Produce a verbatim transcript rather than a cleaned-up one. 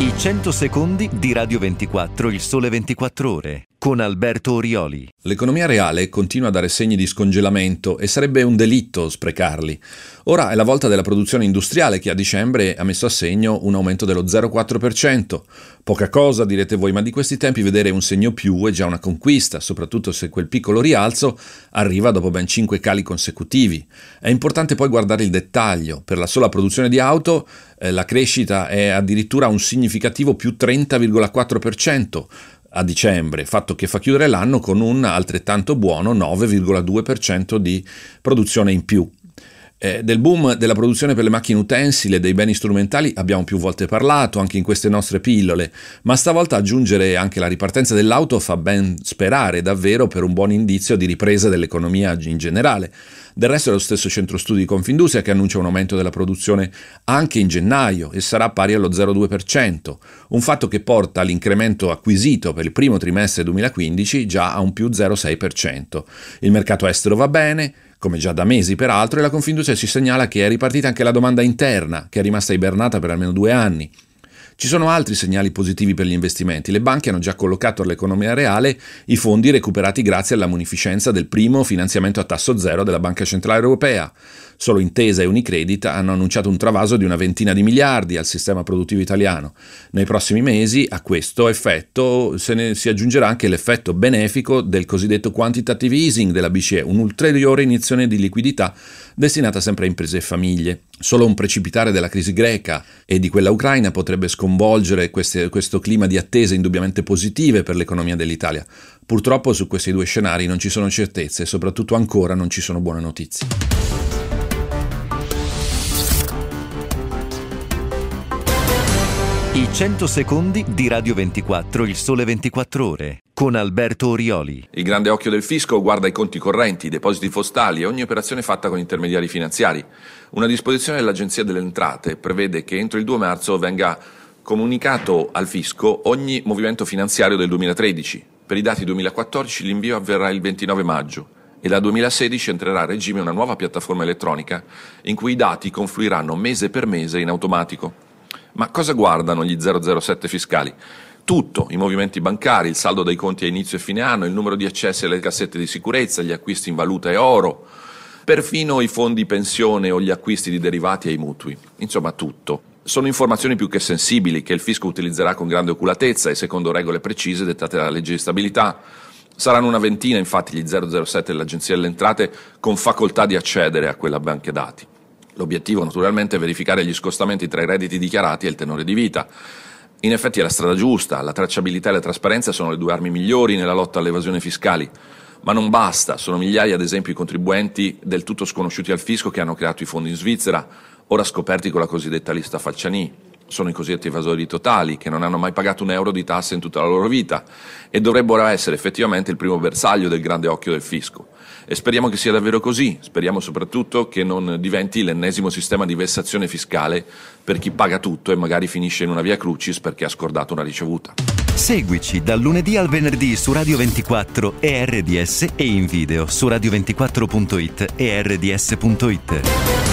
I cento secondi di Radio ventiquattro, il sole ventiquattro ore, con Alberto Orioli. L'economia reale continua a dare segni di scongelamento e sarebbe un delitto sprecarli. Ora è la volta della produzione industriale che a dicembre ha messo a segno un aumento dello zero virgola quattro per cento. Poca cosa, direte voi, ma di questi tempi vedere un segno più è già una conquista, soprattutto se quel piccolo rialzo arriva dopo ben cinque cali consecutivi. È importante poi guardare il dettaglio. Per la sola produzione di auto eh, la crescita è addirittura un significativo più trenta virgola quattro per cento a dicembre, fatto che fa chiudere l'anno con un altrettanto buono nove virgola due per cento di produzione in più. Eh, del boom della produzione per le macchine utensili e dei beni strumentali abbiamo più volte parlato anche in queste nostre pillole, ma stavolta aggiungere anche la ripartenza dell'auto fa ben sperare davvero per un buon indizio di ripresa dell'economia in generale. Del resto è lo stesso centro studi di Confindustria che annuncia un aumento della produzione anche in gennaio e sarà pari allo zero virgola due per cento, un fatto che porta l'incremento acquisito per il primo trimestre duemilaquindici già a un più zero virgola sei per cento. Il mercato estero va bene, come già da mesi peraltro, e la Confindustria ci segnala che è ripartita anche la domanda interna, che è rimasta ibernata per almeno due anni. Ci sono altri segnali positivi per gli investimenti. Le banche hanno già collocato all'economia reale i fondi recuperati grazie alla munificenza del primo finanziamento a tasso zero della Banca Centrale Europea. Solo Intesa e Unicredit hanno annunciato un travaso di una ventina di miliardi al sistema produttivo italiano. Nei prossimi mesi a questo effetto se ne si aggiungerà anche l'effetto benefico del cosiddetto quantitative easing della B C E, un'ulteriore iniezione di liquidità destinata sempre a imprese e famiglie. Solo un precipitare della crisi greca e di quella ucraina potrebbe sconvolgere queste, questo clima di attese indubbiamente positive per l'economia dell'Italia. Purtroppo su questi due scenari non ci sono certezze e soprattutto ancora non ci sono buone notizie. I cento secondi di Radio ventiquattro, il sole ventiquattro ore, con Alberto Orioli. Il grande occhio del fisco guarda i conti correnti, i depositi postali e ogni operazione fatta con intermediari finanziari. Una disposizione dell'Agenzia delle Entrate prevede che entro il due marzo venga comunicato al fisco ogni movimento finanziario del duemilatredici. Per i dati duemilaquattordici l'invio avverrà il ventinove maggio e dal duemilasedici entrerà a regime una nuova piattaforma elettronica in cui i dati confluiranno mese per mese in automatico. Ma cosa guardano gli zero zero sette fiscali? Tutto, i movimenti bancari, il saldo dei conti a inizio e fine anno, il numero di accessi alle cassette di sicurezza, gli acquisti in valuta e oro, perfino i fondi pensione o gli acquisti di derivati e i mutui. Insomma, tutto. Sono informazioni più che sensibili che il fisco utilizzerà con grande oculatezza e secondo regole precise dettate dalla legge di stabilità. Saranno una ventina, infatti, gli zero zero sette dell'Agenzia delle Entrate con facoltà di accedere a quella banca dati. L'obiettivo naturalmente è verificare gli scostamenti tra i redditi dichiarati e il tenore di vita. In effetti è la strada giusta, la tracciabilità e la trasparenza sono le due armi migliori nella lotta all'evasione fiscali. Ma non basta, sono migliaia ad esempio i contribuenti del tutto sconosciuti al fisco che hanno creato i fondi in Svizzera, ora scoperti con la cosiddetta lista Falciani. Sono i cosiddetti evasori totali, che non hanno mai pagato un euro di tasse in tutta la loro vita e dovrebbero essere effettivamente il primo bersaglio del grande occhio del fisco. E speriamo che sia davvero così, speriamo soprattutto che non diventi l'ennesimo sistema di vessazione fiscale per chi paga tutto e magari finisce in una via crucis perché ha scordato una ricevuta. Seguici dal lunedì al venerdì su Radio ventiquattro e R D S e in video su radio ventiquattro punto it e R D S punto it.